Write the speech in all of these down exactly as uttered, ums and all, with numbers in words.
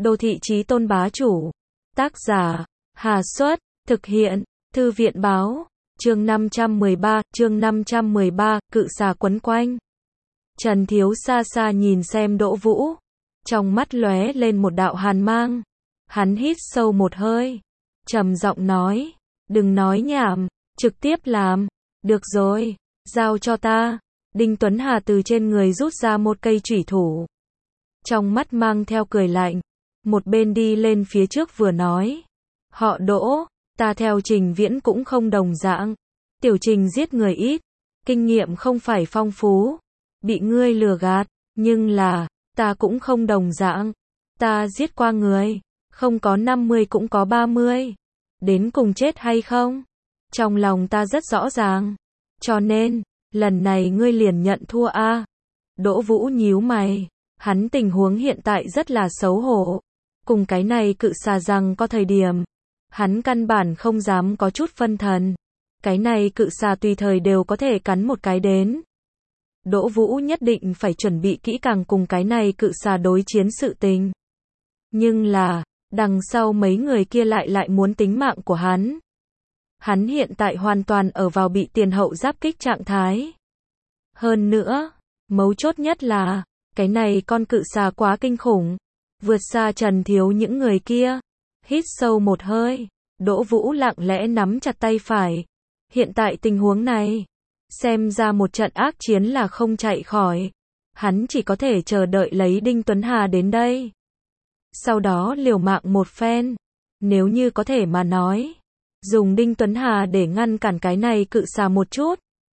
Đô thị chí tôn bá chủ. Tác giả, Hà Xuất, thực hiện, Thư viện báo, chương năm trăm mười ba, chương năm trăm mười ba, cự xà quấn quanh. Trần Thiếu xa xa nhìn xem Đỗ Vũ, trong mắt lóe lên một đạo hàn mang. Hắn hít sâu một hơi, trầm giọng nói, đừng nói nhảm, trực tiếp làm. Được rồi, giao cho ta. Đinh Tuấn Hà từ trên người rút ra một cây chủy thủ, trong mắt mang theo cười lạnh, một bên đi lên phía trước vừa nói, họ Đỗ, ta theo Trình Viễn cũng không đồng dạng, tiểu Trình giết người ít, kinh nghiệm không phải phong phú, bị ngươi lừa gạt, nhưng là, ta cũng không đồng dạng, ta giết qua người, không có năm mươi cũng có ba mươi, đến cùng chết hay không, trong lòng ta rất rõ ràng, cho nên, lần này ngươi liền nhận thua a. Đỗ Vũ nhíu mày, hắn tình huống hiện tại rất là xấu hổ, cùng cái này cự xà rằng có thời điểm, hắn căn bản không dám có chút phân thần, cái này cự xà tùy thời đều có thể cắn một cái đến. Đỗ Vũ nhất định phải chuẩn bị kỹ càng cùng cái này cự xà đối chiến sự tình. Nhưng là, đằng sau mấy người kia lại lại muốn tính mạng của hắn. Hắn hiện tại hoàn toàn ở vào bị tiền hậu giáp kích trạng thái. Hơn nữa, mấu chốt nhất là, cái này con cự xà quá kinh khủng, vượt xa Trần Thiếu những người kia. Hít sâu một hơi, Đỗ Vũ lặng lẽ nắm chặt tay phải. Hiện tại tình huống này, xem ra một trận ác chiến là không chạy khỏi. Hắn chỉ có thể chờ đợi lấy Đinh Tuấn Hà đến đây. Sau đó liều mạng một phen, nếu như có thể mà nói, dùng Đinh Tuấn Hà để ngăn cản cái này cự xà một chút.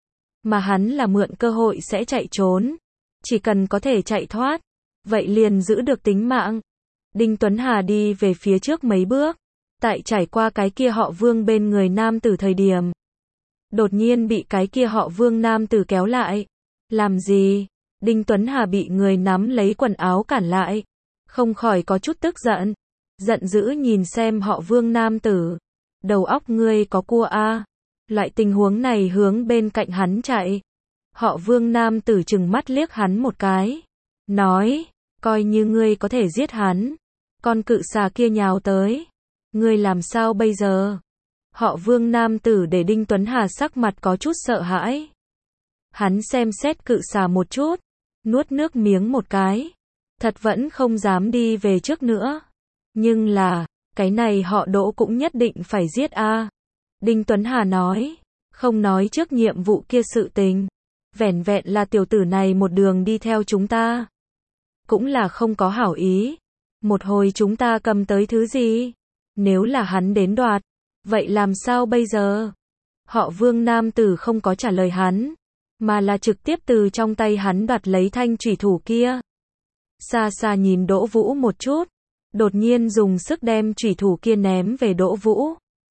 Mà hắn là mượn cơ hội sẽ chạy trốn. Chỉ cần có thể chạy thoát, vậy liền giữ được tính mạng. Đinh Tuấn Hà đi về phía trước mấy bước, tại trải qua cái kia họ Vương bên người nam tử thời điểm. Đột nhiên bị cái kia họ Vương nam tử kéo lại. Làm gì? Đinh Tuấn Hà bị người nắm lấy quần áo cản lại. Không khỏi có chút tức giận. Giận dữ nhìn xem họ Vương nam tử. Đầu óc ngươi có cua a? Loại tình huống này hướng bên cạnh hắn chạy. Họ Vương nam tử trừng mắt liếc hắn một cái. Nói, coi như ngươi có thể giết hắn. Con cự xà kia nhào tới. Ngươi làm sao bây giờ? Họ Vương nam tử để Đinh Tuấn Hà sắc mặt có chút sợ hãi. Hắn xem xét cự xà một chút. Nuốt nước miếng một cái. Thật vẫn không dám đi về trước nữa. Nhưng là, cái này họ Đỗ cũng nhất định phải giết a. Đinh Tuấn Hà nói. Không nói trước nhiệm vụ kia sự tình. Vẻn vẹn là tiểu tử này một đường đi theo chúng ta. Cũng là không có hảo ý. Một hồi chúng ta cầm tới thứ gì? Nếu là hắn đến đoạt, vậy làm sao bây giờ? Họ Vương nam tử không có trả lời hắn, mà là trực tiếp từ trong tay hắn đoạt lấy thanh chủy thủ kia. Xa xa nhìn Đỗ Vũ một chút, đột nhiên dùng sức đem chủy thủ kia ném về Đỗ Vũ.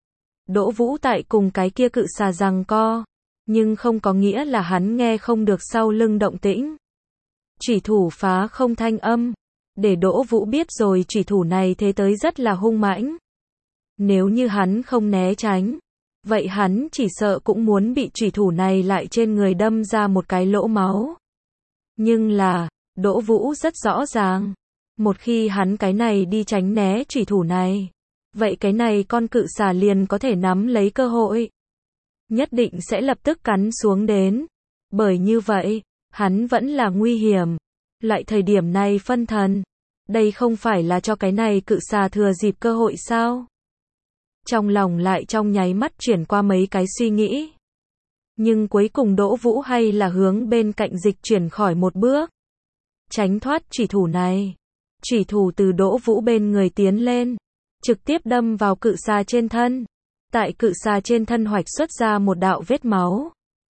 Đỗ Vũ tại cùng cái kia cự xà giằng co, nhưng không có nghĩa là hắn nghe không được sau lưng động tĩnh. Chủy thủ phá không thanh âm, để Đỗ Vũ biết rồi chủy thủ này thế tới rất là hung mãnh. Nếu như hắn không né tránh, vậy hắn chỉ sợ cũng muốn bị chủy thủ này lại trên người đâm ra một cái lỗ máu. Nhưng là, Đỗ Vũ rất rõ ràng, một khi hắn cái này đi tránh né chủy thủ này, vậy cái này con cự xà liền có thể nắm lấy cơ hội. Nhất định sẽ lập tức cắn xuống đến. Bởi như vậy, hắn vẫn là nguy hiểm. Lại thời điểm này phân thần. Đây không phải là cho cái này cự xà thừa dịp cơ hội sao? Trong lòng lại trong nháy mắt chuyển qua mấy cái suy nghĩ. Nhưng cuối cùng Đỗ Vũ hay là hướng bên cạnh dịch chuyển khỏi một bước. Tránh thoát chủy thủ này. Chủy thủ từ Đỗ Vũ bên người tiến lên. Trực tiếp đâm vào cự xà trên thân. Tại cự xà trên thân hoạch xuất ra một đạo vết máu.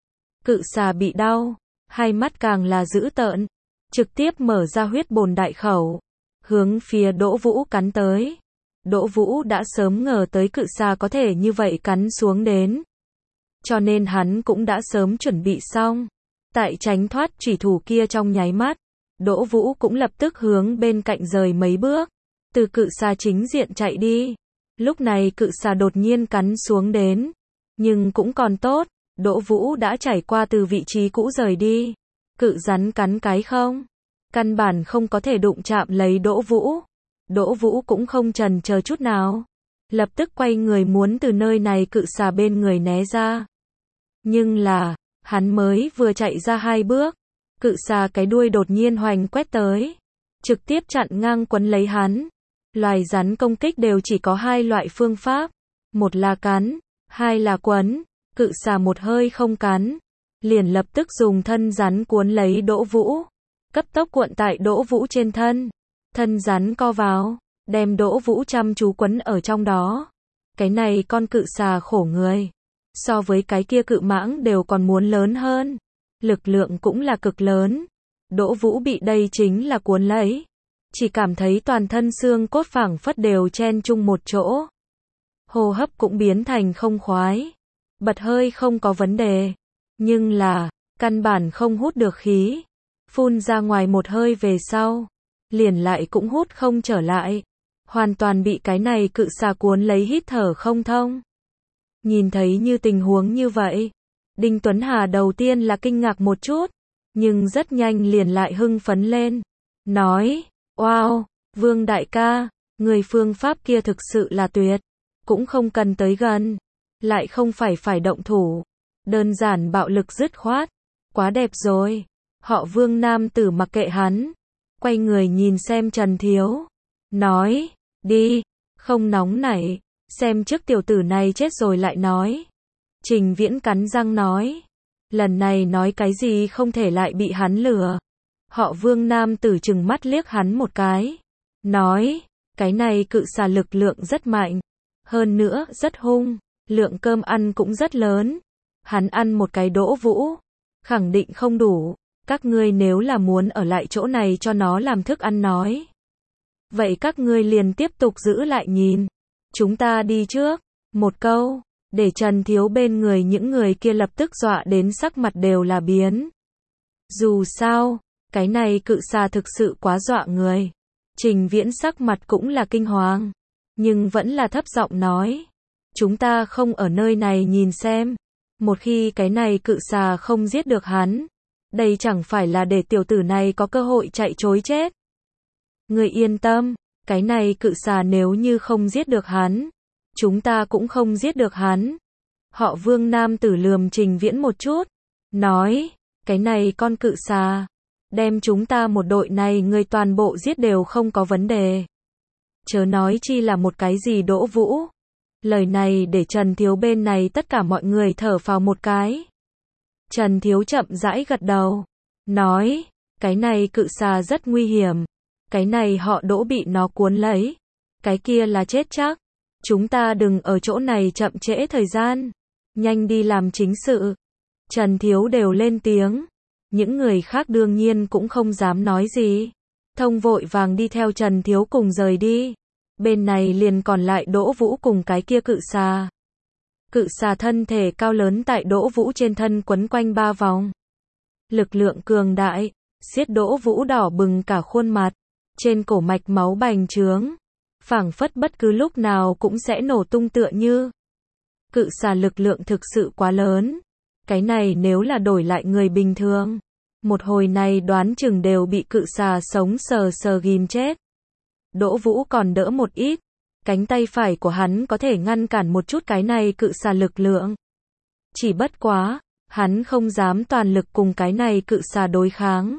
Cự xà bị đau. Hai mắt càng là dữ tợn. Trực tiếp mở ra huyết bồn đại khẩu. Hướng phía Đỗ Vũ cắn tới. Đỗ Vũ đã sớm ngờ tới cự xà có thể như vậy cắn xuống đến. Cho nên hắn cũng đã sớm chuẩn bị xong. Tại tránh thoát chủy thủ kia trong nháy mắt. Đỗ Vũ cũng lập tức hướng bên cạnh rời mấy bước. Từ cự xà chính diện chạy đi. Lúc này cự xà đột nhiên cắn xuống đến. Nhưng cũng còn tốt. Đỗ Vũ đã trải qua từ vị trí cũ rời đi. Cự rắn cắn cái không? Căn bản không có thể đụng chạm lấy Đỗ Vũ. Đỗ Vũ cũng không chần chờ chút nào, lập tức quay người muốn từ nơi này cự xà bên người né ra. Nhưng là, hắn mới vừa chạy ra hai bước, cự xà cái đuôi đột nhiên hoành quét tới, trực tiếp chặn ngang quấn lấy hắn. Loài rắn công kích đều chỉ có hai loại phương pháp, một là cắn, hai là quấn. Cự xà một hơi không cắn, liền lập tức dùng thân rắn cuốn lấy Đỗ Vũ, cấp tốc cuộn tại Đỗ Vũ trên thân. Thân rắn co vào, đem Đỗ Vũ chăm chú quấn ở trong đó. Cái này con cự xà khổ người, so với cái kia cự mãng đều còn muốn lớn hơn, lực lượng cũng là cực lớn. Đỗ Vũ bị đây chính là cuốn lấy, chỉ cảm thấy toàn thân xương cốt phảng phất đều chen chung một chỗ. Hô hấp cũng biến thành không khoái, bật hơi không có vấn đề, nhưng là, căn bản không hút được khí. Phun ra ngoài một hơi về sau, liền lại cũng hút không trở lại, hoàn toàn bị cái này cự xà cuốn lấy hít thở không thông. Nhìn thấy như tình huống như vậy, Đinh Tuấn Hà đầu tiên là kinh ngạc một chút, nhưng rất nhanh liền lại hưng phấn lên, nói, wow, Vương đại ca, người phương pháp kia thực sự là tuyệt, cũng không cần tới gần, lại không phải phải động thủ, đơn giản bạo lực dứt khoát, quá đẹp rồi. Họ Vương nam tử mặc kệ hắn, quay người nhìn xem Trần Thiếu, nói, đi, không nóng nảy, xem trước tiểu tử này chết rồi lại nói. Trình Viễn cắn răng nói, lần này nói cái gì không thể lại bị hắn lừa. Họ Vương nam tử trừng mắt liếc hắn một cái, nói, cái này cự xà lực lượng rất mạnh, hơn nữa rất hung, lượng cơm ăn cũng rất lớn, hắn ăn một cái Đỗ Vũ, khẳng định không đủ, các ngươi nếu là muốn ở lại chỗ này cho nó làm thức ăn nói. Vậy các ngươi liền tiếp tục giữ lại nhìn, chúng ta đi trước, một câu, để Trần Thiếu bên người những người kia lập tức dọa đến sắc mặt đều là biến. Dù sao, cái này cự xà thực sự quá dọa người. Trình Viễn sắc mặt cũng là kinh hoàng, nhưng vẫn là thấp giọng nói, chúng ta không ở nơi này nhìn xem, một khi cái này cự xà không giết được hắn, đây chẳng phải là để tiểu tử này có cơ hội chạy trối chết. Người yên tâm, cái này cự xà nếu như không giết được hắn, chúng ta cũng không giết được hắn. Họ Vương nam tử lườm Trình Viễn một chút, nói, cái này con cự xà, đem chúng ta một đội này người toàn bộ giết đều không có vấn đề. Chớ nói chi là một cái gì Đỗ Vũ. Lời này để Trần Thiếu bên này tất cả mọi người thở phào một cái. Trần Thiếu chậm rãi gật đầu, nói, cái này cự xà rất nguy hiểm, cái này họ Đỗ bị nó cuốn lấy, cái kia là chết chắc, chúng ta đừng ở chỗ này chậm trễ thời gian, nhanh đi làm chính sự. Trần Thiếu đều lên tiếng, những người khác đương nhiên cũng không dám nói gì, thông vội vàng đi theo Trần Thiếu cùng rời đi. Bên này liền còn lại Đỗ Vũ cùng cái kia cự xà. Cự xà thân thể cao lớn tại Đỗ Vũ trên thân quấn quanh ba vòng. Lực lượng cường đại, xiết Đỗ Vũ đỏ bừng cả khuôn mặt, trên cổ mạch máu bành trướng, phảng phất bất cứ lúc nào cũng sẽ nổ tung tựa như. Cự xà lực lượng thực sự quá lớn, cái này nếu là đổi lại người bình thường, một hồi này đoán chừng đều bị cự xà sống sờ sờ ghim chết. Đỗ Vũ còn đỡ một ít, cánh tay phải của hắn có thể ngăn cản một chút cái này cự xà lực lượng. Chỉ bất quá, hắn không dám toàn lực cùng cái này cự xà đối kháng.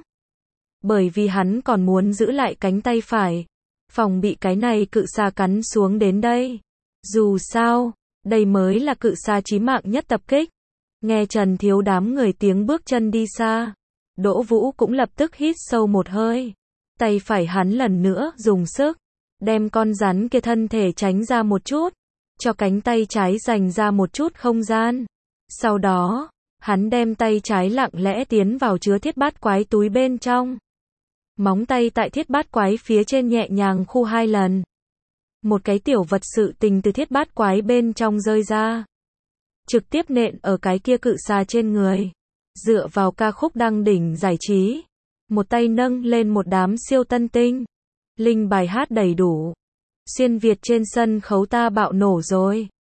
Bởi vì hắn còn muốn giữ lại cánh tay phải, phòng bị cái này cự xà cắn xuống đến đây. Dù sao, đây mới là cự xà chí mạng nhất tập kích. Nghe Trần Thiếu đám người tiếng bước chân đi xa, Đỗ Vũ cũng lập tức hít sâu một hơi. Tay phải hắn lần nữa dùng sức, đem con rắn kia thân thể tránh ra một chút, cho cánh tay trái dành ra một chút không gian. Sau đó, hắn đem tay trái lặng lẽ tiến vào chứa thiết bát quái túi bên trong. Móng tay tại thiết bát quái phía trên nhẹ nhàng khu hai lần. Một cái tiểu vật sự tình từ thiết bát quái bên trong rơi ra, trực tiếp nện ở cái kia cự xà trên người. Dựa vào ca khúc đăng đỉnh giải trí, một tay nâng lên một đám siêu tân tinh, linh bài hát đầy đủ. Xuyên Việt trên sân khấu ta bạo nổ rồi.